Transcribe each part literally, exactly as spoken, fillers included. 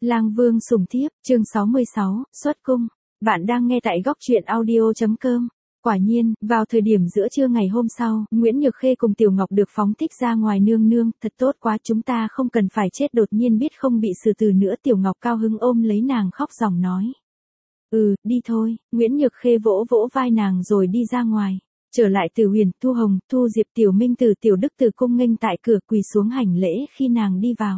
Lang Vương sủng thiếp, chương sáu mươi sáu, xuất cung. Bạn đang nghe tại góc truyện audio.com. Quả nhiên, vào thời điểm giữa trưa ngày hôm sau, Nguyễn Nhược Khê cùng Tiểu Ngọc được phóng thích ra ngoài. Nương nương, thật tốt quá, chúng ta không cần phải chết, đột nhiên biết không bị xử tử nữa. Tiểu Ngọc cao hứng ôm lấy nàng khóc ròng nói. Ừ, đi thôi. Nguyễn Nhược Khê vỗ vỗ vai nàng rồi đi ra ngoài. Trở lại Từ Huyền, Thu Hồng, Thu Diệp, Tiểu Minh từ Tiểu Đức từ cung nghênh tại cửa, quỳ xuống hành lễ khi nàng đi vào.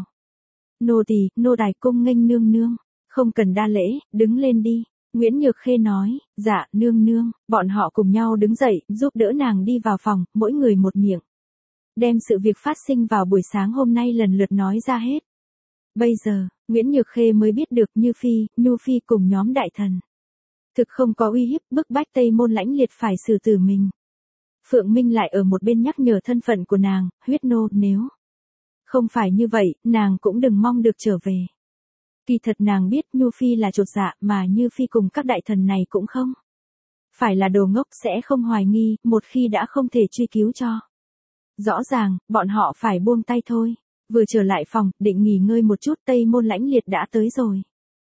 Nô tỳ, nô tài cung nghênh nương nương. Không cần đa lễ, đứng lên đi. Nguyễn Nhược Khê nói, dạ, nương nương. Bọn họ cùng nhau đứng dậy, giúp đỡ nàng đi vào phòng, mỗi người một miệng. Đem sự việc phát sinh vào buổi sáng hôm nay lần lượt nói ra hết. Bây giờ, Nguyễn Nhược Khê mới biết được Như Phi, Nhu Phi cùng nhóm đại thần. Thực không có uy hiếp, bức bách Tây Môn Lãnh Liệt phải xử tử mình. Phượng Minh lại ở một bên nhắc nhở thân phận của nàng, huyết nô, nếu không phải như vậy, nàng cũng đừng mong được trở về. Kỳ thật nàng biết Nhu Phi là chột dạ, mà Như Phi cùng các đại thần này cũng không phải là đồ ngốc, sẽ không hoài nghi, một khi đã không thể truy cứu cho rõ ràng, bọn họ phải buông tay thôi. Vừa trở lại phòng, định nghỉ ngơi một chút, Tây Môn Lãnh Liệt đã tới rồi.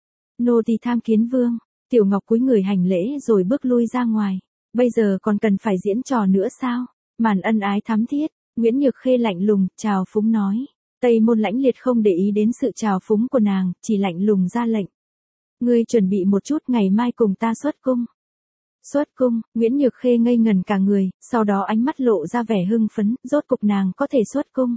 Nô tỳ tham kiến vương. Tiểu Ngọc cúi người hành lễ rồi bước lui ra ngoài. Bây giờ còn cần phải diễn trò nữa sao? Màn ân ái thắm thiết. Nguyễn Nhược Khê lạnh lùng, chào phúng nói. Tây Môn Lãnh Liệt không để ý đến sự chào phúng của nàng, chỉ lạnh lùng ra lệnh. Ngươi chuẩn bị một chút, ngày mai cùng ta xuất cung. Xuất cung, Nguyễn Nhược Khê ngây ngần cả người, sau đó ánh mắt lộ ra vẻ hưng phấn, rốt cục nàng có thể xuất cung.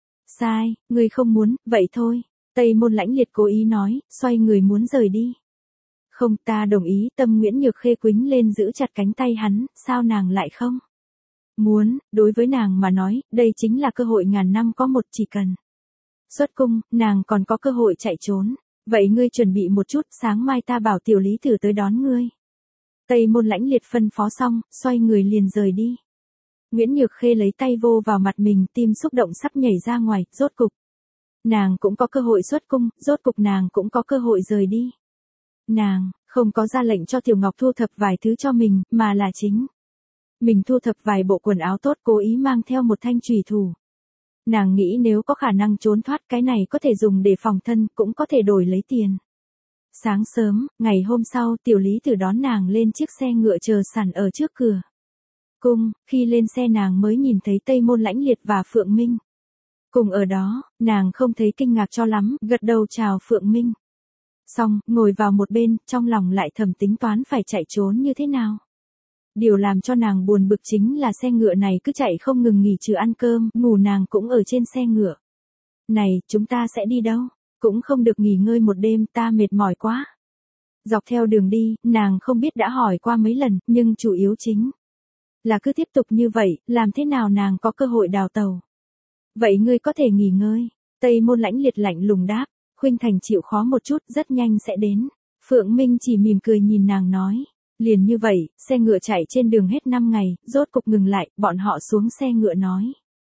Sai, ngươi không muốn, vậy thôi. Tây Môn Lãnh Liệt cố ý nói, xoay người muốn rời đi. Không, ta đồng ý. Tâm Nguyễn Nhược Khê quýnh lên giữ chặt cánh tay hắn, sao nàng lại không muốn? Đối với nàng mà nói, đây chính là cơ hội ngàn năm có một, chỉ cần xuất cung, nàng còn có cơ hội chạy trốn. Vậy ngươi chuẩn bị một chút, sáng mai ta bảo Tiểu Lý Tử tới đón ngươi. Tây Môn Lãnh Liệt phân phó xong, xoay người liền rời đi. Nguyễn Nhược Khê lấy tay vô vào mặt mình, tim xúc động sắp nhảy ra ngoài, rốt cục nàng cũng có cơ hội xuất cung, rốt cục nàng cũng có cơ hội rời đi. Nàng không có ra lệnh cho Tiểu Ngọc thu thập vài thứ cho mình, mà là chính mình thu thập vài bộ quần áo tốt, cố ý mang theo một thanh chùy thủ. Nàng nghĩ nếu có khả năng trốn thoát, cái này có thể dùng để phòng thân, cũng có thể đổi lấy tiền. Sáng sớm, ngày hôm sau, Tiểu Lý Tử đón nàng lên chiếc xe ngựa chờ sẵn ở trước cửa cung. Khi lên xe nàng mới nhìn thấy Tây Môn Lãnh Liệt và Phượng Minh. Cùng ở đó, nàng không thấy kinh ngạc cho lắm, gật đầu chào Phượng Minh. Xong, ngồi vào một bên, trong lòng lại thầm tính toán phải chạy trốn như thế nào. Điều làm cho nàng buồn bực chính là xe ngựa này cứ chạy không ngừng nghỉ, trừ ăn cơm, ngủ nàng cũng ở trên xe ngựa. Này, chúng ta sẽ đi đâu? Cũng không được nghỉ ngơi một đêm, ta mệt mỏi quá. Dọc theo đường đi, nàng không biết đã hỏi qua mấy lần, nhưng chủ yếu chính là cứ tiếp tục như vậy, làm thế nào nàng có cơ hội đào tàu. Vậy ngươi có thể nghỉ ngơi. Tây Môn Lãnh Liệt lạnh lùng đáp. Khuynh Thành chịu khó một chút, rất nhanh sẽ đến. Phượng Minh chỉ mỉm cười nhìn nàng nói. Liền như vậy, xe ngựa chạy trên đường hết năm ngày, rốt cục ngừng lại, bọn họ xuống xe ngựa nói.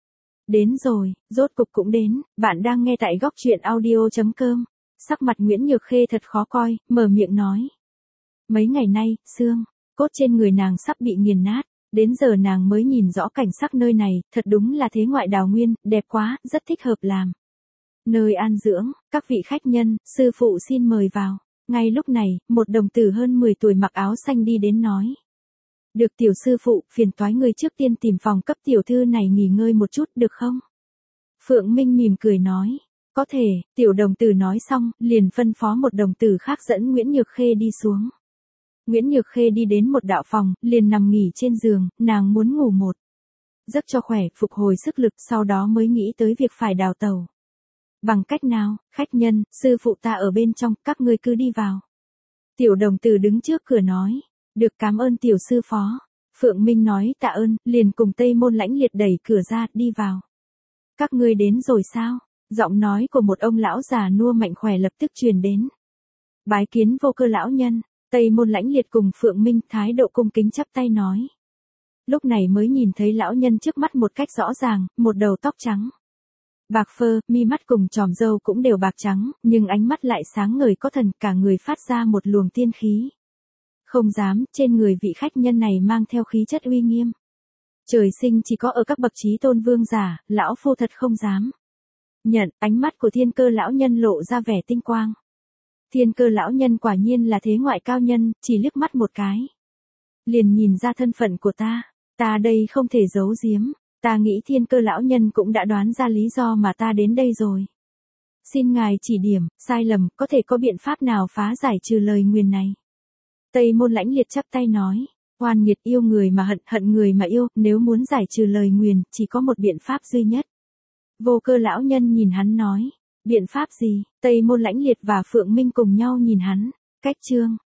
Đến rồi, rốt cục cũng đến. Bạn đang nghe tại góc truyện audio.com. Sắc mặt Nguyễn Nhược Khê thật khó coi, mở miệng nói. Mấy ngày nay, xương cốt trên người nàng sắp bị nghiền nát. Đến giờ nàng mới nhìn rõ cảnh sắc nơi này, thật đúng là thế ngoại đào nguyên, đẹp quá, rất thích hợp làm nơi an dưỡng. Các vị khách nhân, sư phụ xin mời vào. Ngay lúc này, một đồng tử hơn mười tuổi mặc áo xanh đi đến nói. Được tiểu sư phụ, phiền toái người trước tiên tìm phòng cấp tiểu thư này nghỉ ngơi một chút, được không? Phượng Minh mỉm cười nói. Có thể. Tiểu đồng tử nói xong, liền phân phó một đồng tử khác dẫn Nguyễn Nhược Khê đi xuống. Nguyễn Nhược Khê đi đến một đạo phòng, liền nằm nghỉ trên giường, nàng muốn ngủ một giấc cho khỏe, phục hồi sức lực, sau đó mới nghĩ tới việc phải đào tàu. Bằng cách nào? Khách nhân, sư phụ ta ở bên trong, các ngươi cứ đi vào. Tiểu đồng tử đứng trước cửa nói. Được, cảm ơn tiểu sư phó. Phượng Minh nói tạ ơn, liền cùng Tây Môn Lãnh Liệt đẩy cửa ra, đi vào. Các ngươi đến rồi sao? Giọng nói của một ông lão già nua mạnh khỏe lập tức truyền đến. Bái kiến Vô Cơ lão nhân. Tây Môn Lãnh Liệt cùng Phượng Minh thái độ cung kính chắp tay nói. Lúc này mới nhìn thấy lão nhân trước mắt một cách rõ ràng, một đầu tóc trắng bạc phơ, mi mắt cùng tròm râu cũng đều bạc trắng, nhưng ánh mắt lại sáng ngời có thần, cả người phát ra một luồng tiên khí. Không dám, trên người vị khách nhân này mang theo khí chất uy nghiêm. Trời sinh chỉ có ở các bậc chí tôn vương giả, lão phu thật không dám nhận. Ánh mắt của Thiên Cơ lão nhân lộ ra vẻ tinh quang. Thiên Cơ lão nhân quả nhiên là thế ngoại cao nhân, chỉ liếc mắt một cái. Liền nhìn ra thân phận của ta, ta đây không thể giấu giếm, ta nghĩ Thiên Cơ lão nhân cũng đã đoán ra lý do mà ta đến đây rồi. Xin ngài chỉ điểm, sai lầm, có thể có biện pháp nào phá giải trừ lời nguyền này. Tây Môn Lãnh Liệt chắp tay nói, oan nghiệt yêu người mà hận, hận người mà yêu, nếu muốn giải trừ lời nguyền, chỉ có một biện pháp duy nhất. Vô Cơ lão nhân nhìn hắn nói, biện pháp gì? Tây Môn Lãnh Liệt và Phượng Minh cùng nhau nhìn hắn, cách chương.